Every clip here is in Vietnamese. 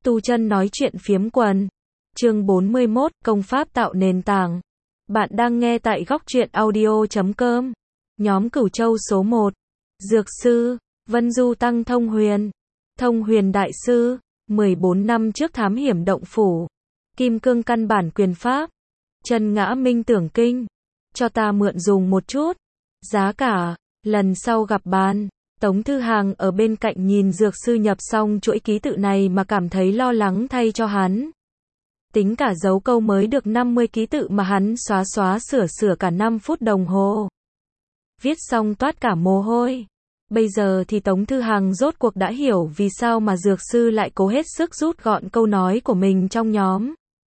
Tu chân nói chuyện phiếm quần. Chương 41, công pháp tạo nền tảng. Bạn đang nghe tại góc truyện audio.com. Nhóm Cửu Châu số 1. Dược sư, Vân Du Tăng Thông Huyền. Thông Huyền Đại Sư, 14 năm trước thám hiểm động phủ. Kim cương căn bản quyền pháp. Chân ngã minh tưởng kinh. Cho ta mượn dùng một chút. Giá cả, lần sau gặp bàn. Tống Thư Hàng ở bên cạnh nhìn dược sư nhập xong chuỗi ký tự này mà cảm thấy lo lắng thay cho hắn. Tính cả dấu câu mới được 50 ký tự mà hắn xóa sửa cả 5 phút đồng hồ. Viết xong toát cả mồ hôi. Bây giờ thì Tống Thư Hàng rốt cuộc đã hiểu vì sao mà dược sư lại cố hết sức rút gọn câu nói của mình trong nhóm.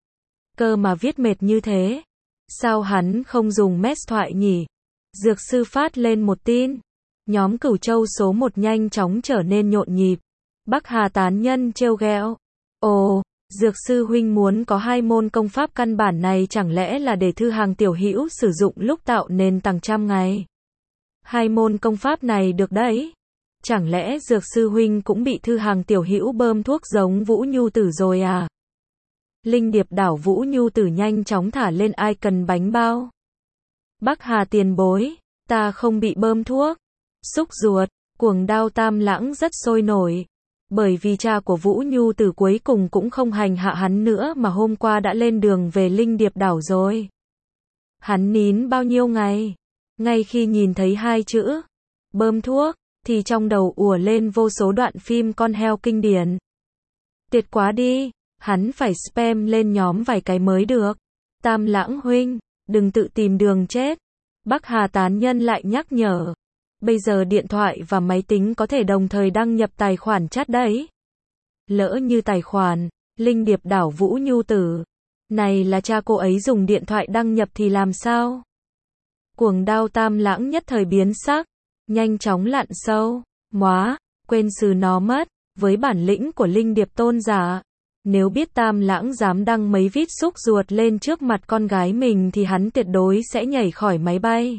Cơ mà viết mệt như thế. Sao hắn không dùng mess thoại nhỉ? Dược sư phát lên một tin. Nhóm Cửu Châu số 1 nhanh chóng trở nên nhộn nhịp. Bắc Hà tán nhân trêu ghẹo. Ồ, dược sư huynh muốn có 2 môn công pháp căn bản này chẳng lẽ là để Thư Hàng tiểu hữu sử dụng lúc tạo nền tảng trăm ngày. 2 môn công pháp này được đấy. Chẳng lẽ dược sư huynh cũng bị Thư Hàng tiểu hữu bơm thuốc giống Vũ Nhu Tử rồi à? Linh điệp đảo Vũ Nhu Tử nhanh chóng thả lên icon bánh bao. Bắc Hà tiền bối, ta không bị bơm thuốc. Xúc ruột, Cuồng Đao Tam Lãng rất sôi nổi. Bởi vì cha của Vũ Nhu Tử cuối cùng cũng không hành hạ hắn nữa mà hôm qua đã lên đường về Linh điệp đảo rồi. Hắn nín bao nhiêu ngày? Ngay khi nhìn thấy 2 chữ bơm thuốc, thì trong đầu ùa lên vô số đoạn phim con heo kinh điển. Tuyệt quá đi, hắn phải spam lên nhóm vài cái mới được. Tam Lãng huynh, đừng tự tìm đường chết. Bắc Hà tán nhân lại nhắc nhở. Bây giờ điện thoại và máy tính có thể đồng thời đăng nhập tài khoản chat đấy. Lỡ như tài khoản Linh điệp đảo Vũ Nhu Tử này là cha cô ấy dùng điện thoại đăng nhập thì làm sao? Cuồng Đao Tam Lãng nhất thời biến sắc, nhanh chóng lặn sâu. Móa, quên xừ nó mất. Với bản lĩnh của Linh điệp tôn giả, nếu biết Tam Lãng dám đăng mấy vít xúc ruột lên trước mặt con gái mình thì hắn tuyệt đối sẽ nhảy khỏi máy bay,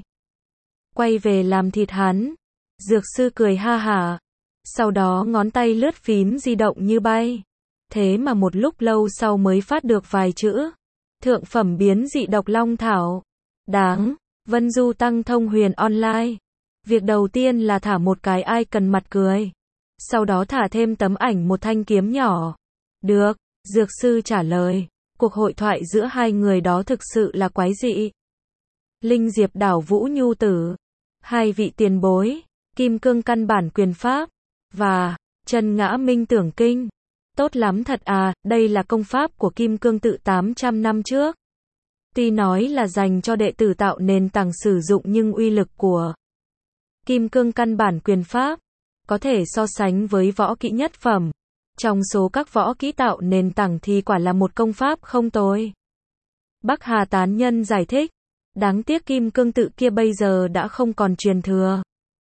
quay về làm thịt hắn. Dược sư cười ha hả. Sau đó ngón tay lướt phím di động như bay. Thế mà một lúc lâu sau mới phát được vài chữ. Thượng phẩm biến dị độc long thảo. Đáng. Vân Du Tăng Thông Huyền online. Việc đầu tiên là thả một cái icon mặt cười. Sau đó thả thêm tấm ảnh một thanh kiếm nhỏ. Được. Dược sư trả lời. Cuộc hội thoại giữa hai người đó thực sự là quái dị. Linh diệp đảo Vũ Nhu Tử. 2 vị tiền bối, kim cương căn bản quyền pháp, và chân ngã minh tưởng kinh. Tốt lắm thật à, đây là công pháp của kim cương tự 800 năm trước. Tuy nói là dành cho đệ tử tạo nền tảng sử dụng nhưng uy lực của kim cương căn bản quyền pháp có thể so sánh với võ kỹ nhất phẩm. Trong số các võ kỹ tạo nền tảng thì quả là một công pháp không tồi. Bắc Hà tán nhân giải thích. Đáng tiếc kim cương tự kia bây giờ đã không còn truyền thừa.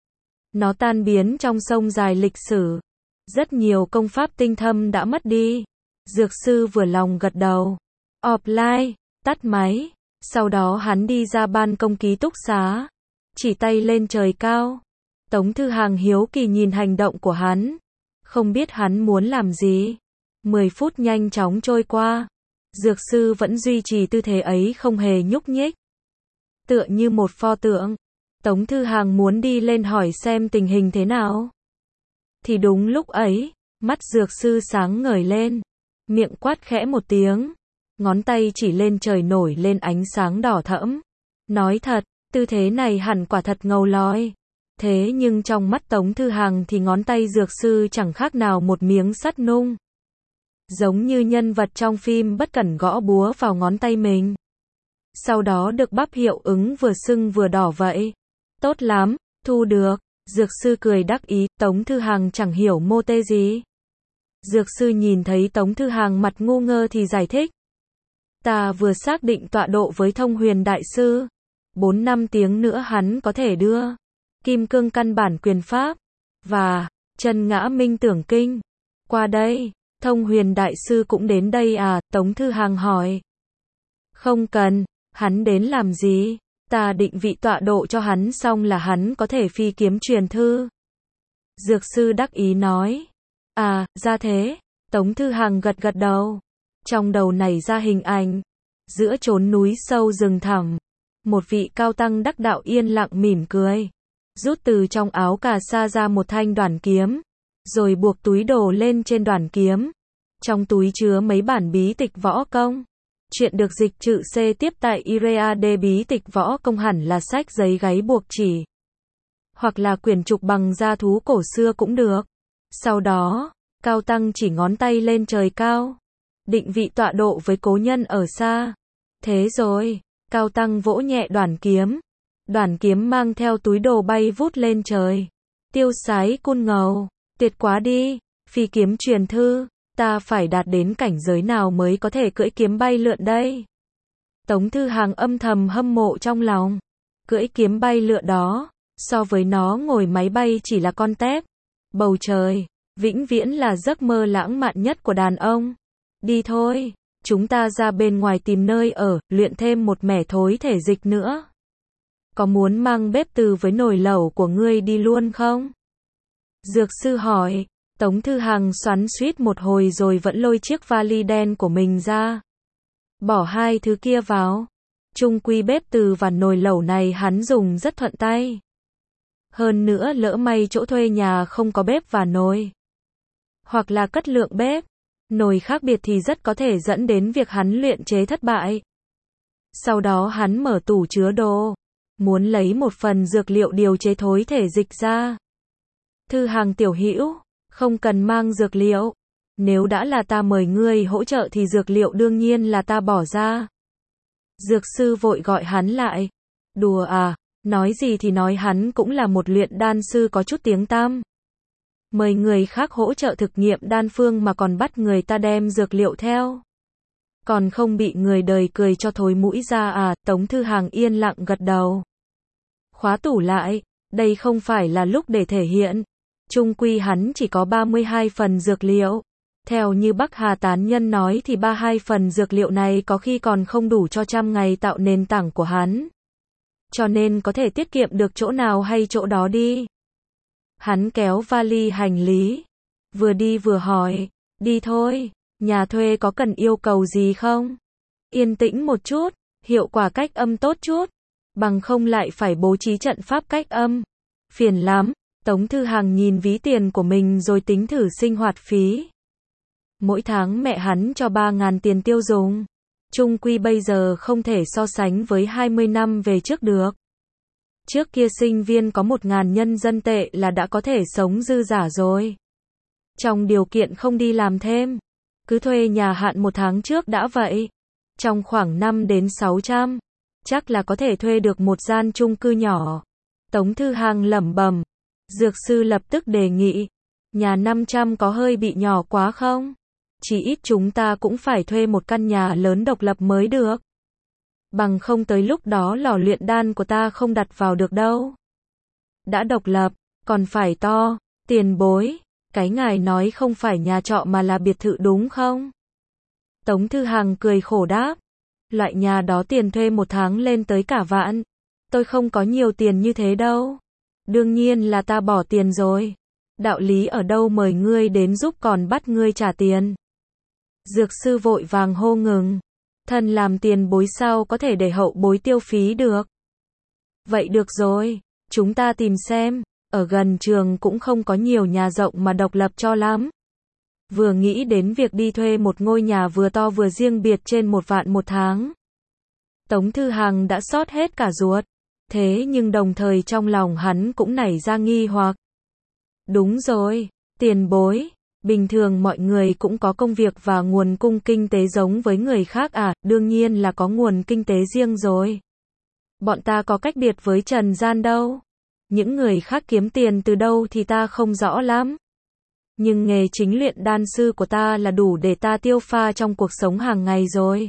Nó tan biến trong sông dài lịch sử. Rất nhiều công pháp tinh thâm đã mất đi. Dược sư vừa lòng gật đầu. Offline, tắt máy. Sau đó hắn đi ra ban công ký túc xá. Chỉ tay lên trời cao. Tống Thư Hàng hiếu kỳ nhìn hành động của hắn. Không biết hắn muốn làm gì. 10 phút nhanh chóng trôi qua. Dược sư vẫn duy trì tư thế ấy không hề nhúc nhích. Tựa như một pho tượng. Tống Thư Hàng muốn đi lên hỏi xem tình hình thế nào. Thì đúng lúc ấy, mắt dược sư sáng ngời lên. Miệng quát khẽ một tiếng. Ngón tay chỉ lên trời nổi lên ánh sáng đỏ thẫm. Nói thật, tư thế này hẳn quả thật ngầu lòi. Thế nhưng trong mắt Tống Thư Hàng thì ngón tay dược sư chẳng khác nào một miếng sắt nung. Giống như nhân vật trong phim bất cẩn gõ búa vào ngón tay mình. Sau đó được bắp hiệu ứng vừa sưng vừa đỏ vậy. Tốt lắm, thu được. Dược sư cười đắc ý. Tống Thư Hàng chẳng hiểu mô tê gì. Dược sư nhìn thấy Tống Thư Hàng mặt ngu ngơ thì giải thích. Ta vừa xác định tọa độ với Thông Huyền Đại Sư. 4-5 tiếng nữa hắn có thể đưa kim cương căn bản quyền pháp và chân ngã minh tưởng kinh qua đây. Thông Huyền Đại Sư cũng đến đây à? Tống Thư Hàng hỏi. Không cần. Hắn đến làm gì? Ta định vị tọa độ cho hắn xong là hắn có thể phi kiếm truyền thư. Dược sư đắc ý nói. À, ra thế. Tống Thư Hằng gật gật đầu. Trong đầu nảy ra hình ảnh. Giữa chốn núi sâu rừng thẳm. Một vị cao tăng đắc đạo yên lặng mỉm cười. Rút từ trong áo cà sa ra một thanh đoản kiếm. Rồi buộc túi đồ lên trên đoản kiếm. Trong túi chứa mấy bản bí tịch võ công. Chuyện được dịch chữ C tiếp tại IREAD. Bí tịch võ công hẳn là sách giấy gáy buộc chỉ. Hoặc là quyển trục bằng da thú cổ xưa cũng được. Sau đó, cao tăng chỉ ngón tay lên trời cao. Định vị tọa độ với cố nhân ở xa. Thế rồi, cao tăng vỗ nhẹ đoản kiếm. Đoản kiếm mang theo túi đồ bay vút lên trời. Tiêu sái cun ngầu. Tuyệt quá đi, phi kiếm truyền thư. Ta phải đạt đến cảnh giới nào mới có thể cưỡi kiếm bay lượn đây? Tống Thư Hằng âm thầm hâm mộ trong lòng. Cưỡi kiếm bay lượn đó, so với nó ngồi máy bay chỉ là con tép. Bầu trời, vĩnh viễn là giấc mơ lãng mạn nhất của đàn ông. Đi thôi, chúng ta ra bên ngoài tìm nơi ở, luyện thêm một mẻ thối thể dịch nữa. Có muốn mang bếp từ với nồi lẩu của ngươi đi luôn không? Dược sư hỏi. Tống Thư Hằng xoắn xuýt một hồi rồi vẫn lôi chiếc vali đen của mình ra. Bỏ hai thứ kia vào. Chung quy bếp từ và nồi lẩu này hắn dùng rất thuận tay. Hơn nữa lỡ may chỗ thuê nhà không có bếp và nồi. Hoặc là cất lượng bếp, nồi khác biệt thì rất có thể dẫn đến việc hắn luyện chế thất bại. Sau đó hắn mở tủ chứa đồ. Muốn lấy một phần dược liệu điều chế thối thể dịch ra. Thư Hằng tiểu hữu. Không cần mang dược liệu. Nếu đã là ta mời ngươi hỗ trợ thì dược liệu đương nhiên là ta bỏ ra. Dược sư vội gọi hắn lại. Đùa à, nói gì thì nói, hắn cũng là một luyện đan sư có chút tiếng tăm. Mời người khác hỗ trợ thực nghiệm đan phương mà còn bắt người ta đem dược liệu theo. Còn không bị người đời cười cho thối mũi ra à? Tống Thư Hằng yên lặng gật đầu. Khóa tủ lại, đây không phải là lúc để thể hiện. Chung quy hắn chỉ có 32 phần dược liệu. Theo như Bắc Hà tán nhân nói thì 32 phần dược liệu này có khi còn không đủ cho 100 ngày tạo nền tảng của hắn. Cho nên có thể tiết kiệm được chỗ nào hay chỗ đó đi. Hắn kéo vali hành lý. Vừa đi vừa hỏi. Đi thôi, nhà thuê có cần yêu cầu gì không? Yên tĩnh một chút, hiệu quả cách âm tốt chút. Bằng không lại phải bố trí trận pháp cách âm. Phiền lắm. Tống Thư Hằng nhìn ví tiền của mình rồi tính thử sinh hoạt phí. Mỗi tháng mẹ hắn cho 3.000 tiền tiêu dùng. Chung quy bây giờ không thể so sánh với 20 năm về trước được. Trước kia sinh viên có 1.000 nhân dân tệ là đã có thể sống dư giả rồi. Trong điều kiện không đi làm thêm, cứ thuê nhà hạn một tháng trước đã vậy. Trong khoảng 5 đến 600, chắc là có thể thuê được một gian chung cư nhỏ. Tống Thư Hằng lẩm bẩm. Dược sư lập tức đề nghị. Nhà 500 có hơi bị nhỏ quá không? Chỉ ít chúng ta cũng phải thuê một căn nhà lớn độc lập mới được. Bằng không tới lúc đó lò luyện đan của ta không đặt vào được đâu. Đã độc lập, còn phải to. Tiền bối, cái ngài nói không phải nhà trọ mà là biệt thự đúng không? Tống Thư Hằng cười khổ đáp. Loại nhà đó tiền thuê một tháng lên tới cả vạn. Tôi không có nhiều tiền như thế đâu. Đương nhiên là ta bỏ tiền rồi. Đạo lý ở đâu mời ngươi đến giúp còn bắt ngươi trả tiền. Dược sư vội vàng hô ngừng. Thân làm tiền bối sao có thể để hậu bối tiêu phí được. Vậy được rồi, chúng ta tìm xem. Ở gần trường cũng không có nhiều nhà rộng mà độc lập cho lắm. Vừa nghĩ đến việc đi thuê một ngôi nhà vừa to vừa riêng biệt trên 1 vạn một tháng. Tống Thư Hằng đã xót hết cả ruột. Thế nhưng đồng thời trong lòng hắn cũng nảy ra nghi hoặc. Đúng rồi, tiền bối, bình thường mọi người cũng có công việc và nguồn cung kinh tế giống với người khác à? Đương nhiên là có nguồn kinh tế riêng rồi. Bọn ta có cách biệt với trần gian đâu. Những người khác kiếm tiền từ đâu thì ta không rõ lắm. Nhưng nghề chính luyện đan sư của ta là đủ để ta tiêu pha trong cuộc sống hàng ngày rồi.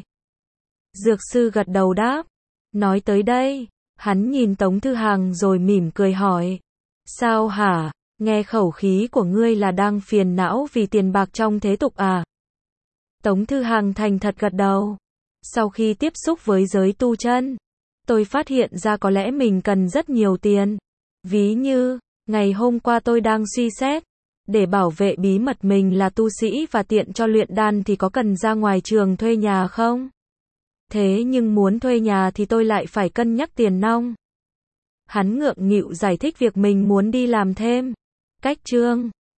Dược sư gật đầu đáp. Nói tới đây, hắn nhìn Tống Thư Hằng rồi mỉm cười hỏi. Sao hả? Nghe khẩu khí của ngươi là đang phiền não vì tiền bạc trong thế tục à? Tống Thư Hằng thành thật gật đầu. Sau khi tiếp xúc với giới tu chân, tôi phát hiện ra có lẽ mình cần rất nhiều tiền. Ví như, ngày hôm qua tôi đang suy xét, Để bảo vệ bí mật mình là tu sĩ và tiện cho luyện đan thì có cần ra ngoài trường thuê nhà không? Thế nhưng muốn thuê nhà thì tôi lại phải cân nhắc tiền nong. Hắn ngượng nghịu giải thích việc mình muốn đi làm thêm. Cách Trương